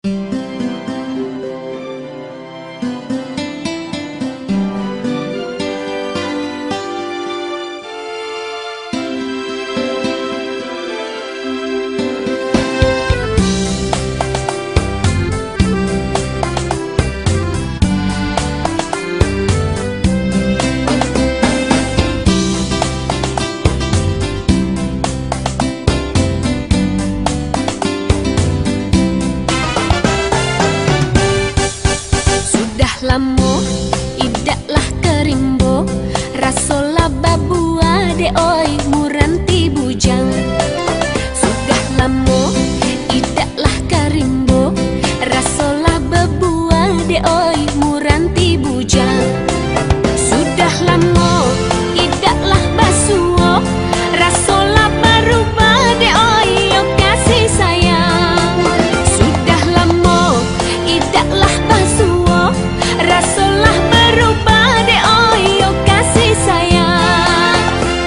Lamo idaklah kerimbo rasola babua de oi muranti bujang. Sudah lamo idaklah kerimbo rasola babua de oi muranti bujang. Sudah lamo idaklah basuo rasola berubah de oi yo kasih sayang. Sudah lamo idaklah basuo rasolah berubah de oyo kasih sayang.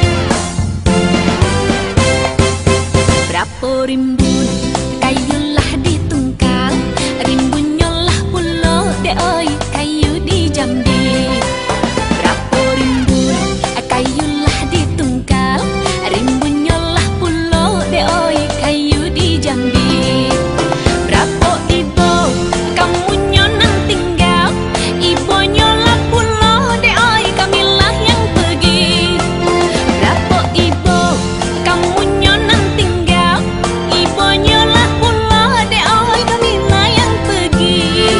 Berapa rimbun kayulah ditungkal, rimbunyolah pulo de oy kayu di Jambi. Berapa rimbun kayulah ditungkal, rimbunyolah pulo de oy kayu di Jambi. Berapa ibu kamu nyonang tinggal, ibonyolah pulo de oi kamilah yang pergi. Berapa ibu kamu nyonang tinggal, ibonyolah pulo de oi kamilah yang pergi.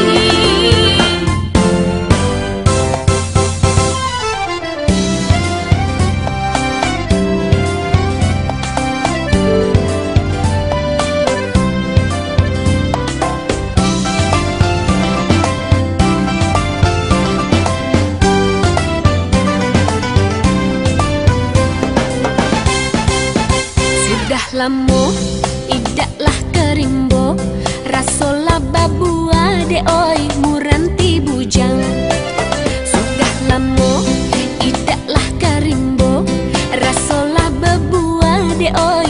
Sudah lamo idaklah kerimbo rasola babua de oi muranti bujang. Sudah lamo idaklah kerimbo rasola babua de oi